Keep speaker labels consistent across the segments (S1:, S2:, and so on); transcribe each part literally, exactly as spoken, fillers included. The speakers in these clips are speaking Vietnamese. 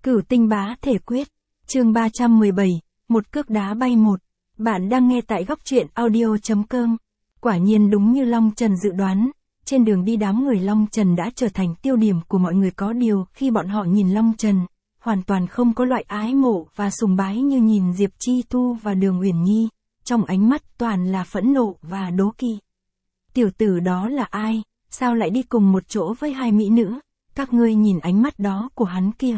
S1: Cửu tinh bá thể quyết, chương ba trăm mười bảy, một cước đá bay một. Bạn đang nghe tại góc truyện audio.com. Quả nhiên đúng như Long Trần dự đoán, trên đường đi đám người Long Trần đã trở thành tiêu điểm của mọi người, có điều khi bọn họ nhìn Long Trần, hoàn toàn không có loại ái mộ và sùng bái như nhìn Diệp Chi Tu và Đường Uyển Nhi, trong ánh mắt toàn là phẫn nộ và đố kỵ. Tiểu tử đó là ai, sao lại đi cùng một chỗ với hai mỹ nữ, các ngươi nhìn ánh mắt đó của hắn kia.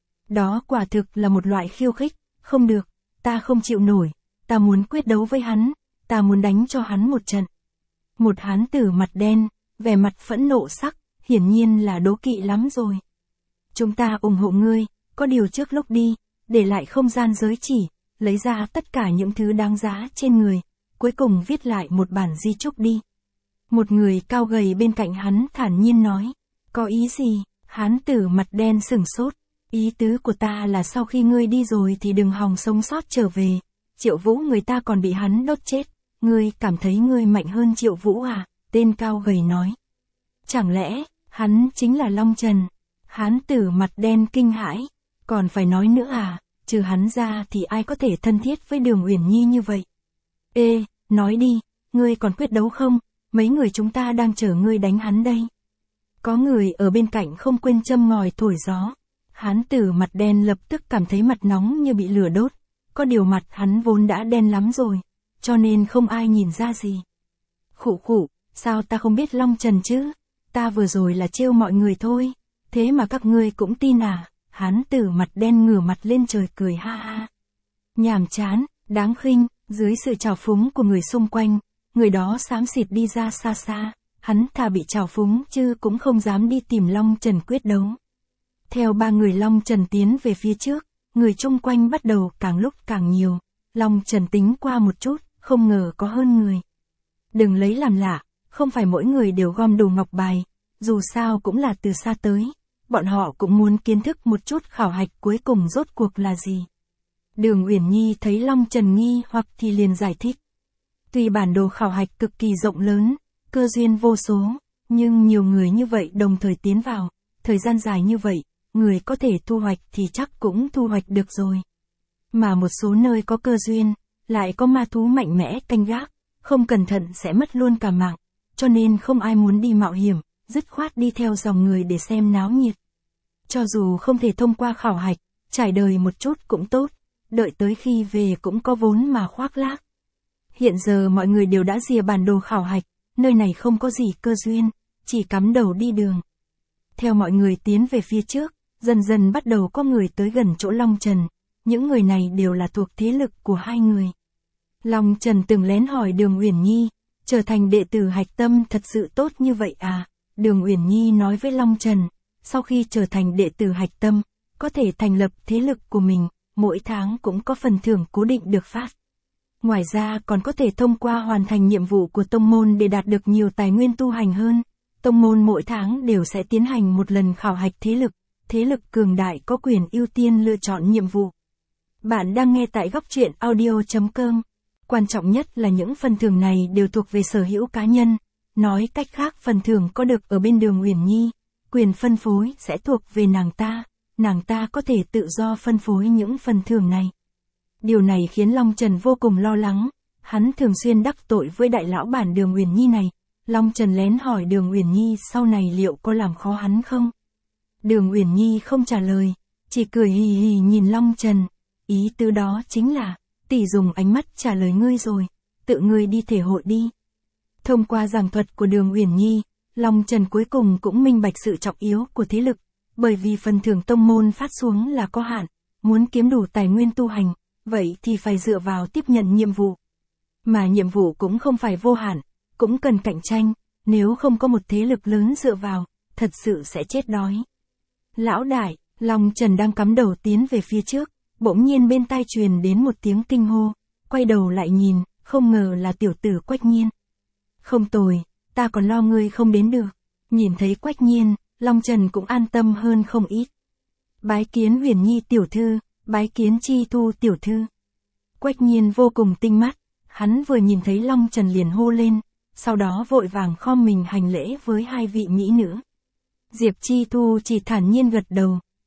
S1: Đó quả thực là một loại khiêu khích, không được, ta không chịu nổi, ta muốn quyết đấu với hắn, ta muốn đánh cho hắn một trận. Một hán tử mặt đen, vẻ mặt phẫn nộ sắc, hiển nhiên là đố kỵ lắm rồi. Chúng ta ủng hộ ngươi, có điều trước lúc đi, để lại không gian giới chỉ, lấy ra tất cả những thứ đáng giá trên người, cuối cùng viết lại một bản di chúc đi. Một người cao gầy bên cạnh hắn thản nhiên nói, có ý gì? Hán tử mặt đen sửng sốt, ý tứ của ta là sau khi ngươi đi rồi thì đừng hòng sống sót trở về. Triệu Vũ người ta còn bị hắn đốt chết, ngươi cảm thấy ngươi mạnh hơn Triệu Vũ à? Tên cao gầy nói. Chẳng lẽ, hắn chính là Long Trần? Hán tử mặt đen kinh hãi, còn phải nói nữa à, trừ hắn ra thì ai có thể thân thiết với Đường Uyển Nhi như vậy? Ê, nói đi, ngươi còn quyết đấu không? Mấy người chúng ta đang chờ ngươi đánh hắn đây. Có người ở bên cạnh không quên châm ngòi thổi gió. Hán tử mặt đen lập tức cảm thấy mặt nóng như bị lửa đốt. Có điều mặt hắn vốn đã đen lắm rồi, cho nên không ai nhìn ra gì. Khụ khụ, sao ta không biết Long Trần chứ? Ta vừa rồi là trêu mọi người thôi. Thế mà các ngươi cũng tin à? Hán tử mặt đen ngửa mặt lên trời cười ha ha. Nhàm chán, đáng khinh, dưới sự trào phúng của người xung quanh, người đó xám xịt đi ra xa xa. Hắn thà bị trào phúng chứ cũng không dám đi tìm Long Trần quyết đấu. Theo ba người Long Trần tiến về phía trước, người chung quanh bắt đầu càng lúc càng nhiều. Long Trần tính qua một chút, không ngờ có hơn người. Đừng lấy làm lạ, không phải mỗi người đều gom đồ ngọc bài, dù sao cũng là từ xa tới. Bọn họ cũng muốn kiến thức một chút khảo hạch cuối cùng rốt cuộc là gì. Đường Uyển Nhi thấy Long Trần nghi hoặc thì liền giải thích. Tuy bản đồ khảo hạch cực kỳ rộng lớn, cơ duyên vô số, nhưng nhiều người như vậy đồng thời tiến vào, thời gian dài như vậy, người có thể thu hoạch thì chắc cũng thu hoạch được rồi. Mà một số nơi có cơ duyên, lại có ma thú mạnh mẽ canh gác, không cẩn thận sẽ mất luôn cả mạng, cho nên không ai muốn đi mạo hiểm, dứt khoát đi theo dòng người để xem náo nhiệt. Cho dù không thể thông qua khảo hạch, trải đời một chút cũng tốt, đợi tới khi về cũng có vốn mà khoác lác. Hiện giờ mọi người đều đã rìa bản đồ khảo hạch, nơi này không có gì cơ duyên, chỉ cắm đầu đi đường. Theo mọi người tiến về phía trước, dần dần bắt đầu có người tới gần chỗ Long Trần, những người này đều là thuộc thế lực của hai người. Long Trần từng lén hỏi Đường Uyển Nhi, trở thành đệ tử hạch tâm thật sự tốt như vậy à? Đường Uyển Nhi nói với Long Trần, sau khi trở thành đệ tử hạch tâm, có thể thành lập thế lực của mình, mỗi tháng cũng có phần thưởng cố định được phát. Ngoài ra còn có thể thông qua hoàn thành nhiệm vụ của tông môn để đạt được nhiều tài nguyên tu hành hơn. Tông môn mỗi tháng đều sẽ tiến hành một lần khảo hạch thế lực, thế lực cường đại có quyền ưu tiên lựa chọn nhiệm vụ. Bạn đang nghe tại góc truyện audio.com. Quan trọng nhất là những phần thưởng này đều thuộc về sở hữu cá nhân. Nói cách khác, phần thưởng có được ở bên Đường Uyển Nhi, quyền phân phối sẽ thuộc về nàng ta, nàng ta có thể tự do phân phối những phần thưởng này. Điều này khiến Long Trần vô cùng lo lắng, hắn thường xuyên đắc tội với đại lão bản Đường Uyển Nhi này. Long Trần lén hỏi Đường Uyển Nhi sau này liệu có làm khó hắn không? Đường Uyển Nhi không trả lời, chỉ cười hì hì nhìn Long Trần, ý tứ đó chính là, tỷ dùng ánh mắt trả lời ngươi rồi, tự ngươi đi thể hội đi. Thông qua giảng thuật của Đường Uyển Nhi, Long Trần cuối cùng cũng minh bạch sự trọng yếu của thế lực, bởi vì phần thưởng tông môn phát xuống là có hạn, muốn kiếm đủ tài nguyên tu hành, vậy thì phải dựa vào tiếp nhận nhiệm vụ. Mà nhiệm vụ cũng không phải vô hạn, cũng cần cạnh tranh, nếu không có một thế lực lớn dựa vào, thật sự sẽ chết đói. Lão đại, Long Trần đang cắm đầu tiến về phía trước, bỗng nhiên bên tai truyền đến một tiếng kinh hô, quay đầu lại nhìn, không ngờ là tiểu tử Quách Nhiên. Không tồi, ta còn lo ngươi không đến được. Nhìn thấy Quách Nhiên, Long Trần cũng an tâm hơn không ít. Bái kiến Uyển Nhi tiểu thư, bái kiến Chi Tu tiểu thư. Quách Nhiên vô cùng tinh mắt, hắn vừa nhìn thấy Long Trần liền hô lên, sau đó vội vàng khom mình hành lễ với hai vị mỹ nữ. Diệp Chi Tu chỉ thản nhiên gật đầu,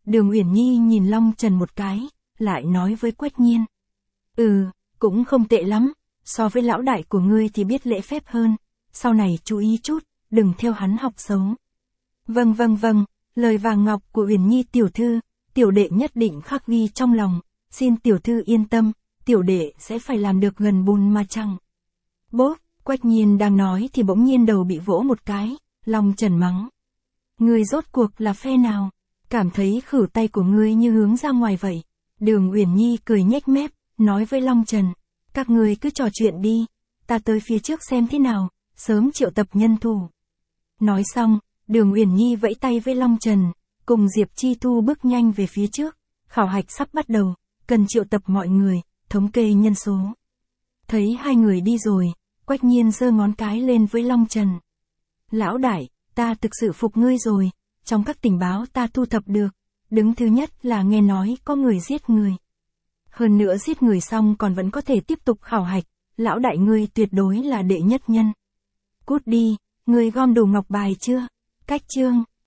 S1: Đường Uyển Nhi nhìn Long Trần một cái, lại nói với Quách Nhiên. Ừ, cũng không tệ lắm, so với lão đại của ngươi thì biết lễ phép hơn, sau này chú ý chút, đừng theo hắn học xấu. Vâng vâng vâng, lời vàng ngọc của Uyển Nhi tiểu thư, tiểu đệ nhất định khắc ghi trong lòng, xin tiểu thư yên tâm, tiểu đệ sẽ phải làm được gần bùn mà chẳng. Bốp, Quách Nhiên đang nói thì bỗng nhiên đầu bị vỗ một cái, Long Trần mắng. Ngươi rốt cuộc là phe nào? Cảm thấy khử tay của ngươi như hướng ra ngoài vậy. Đường Uyển Nhi cười nhếch mép, nói với Long Trần. Các ngươi cứ trò chuyện đi, ta tới phía trước xem thế nào, sớm triệu tập nhân thủ. Nói xong, Đường Uyển Nhi vẫy tay với Long Trần, cùng Diệp Chi Thu bước nhanh về phía trước. Khảo hạch sắp bắt đầu, cần triệu tập mọi người, thống kê nhân số. Thấy hai người đi rồi, Quách Nhiên giơ ngón cái lên với Long Trần. Lão đại, ta thực sự phục ngươi rồi, trong các tình báo ta thu thập được, đứng thứ nhất là nghe nói có người giết người. Hơn nữa giết người xong còn vẫn có thể tiếp tục khảo hạch, lão đại ngươi tuyệt đối là đệ nhất nhân. Cút đi, ngươi gom đủ ngọc bài chưa? Cách chương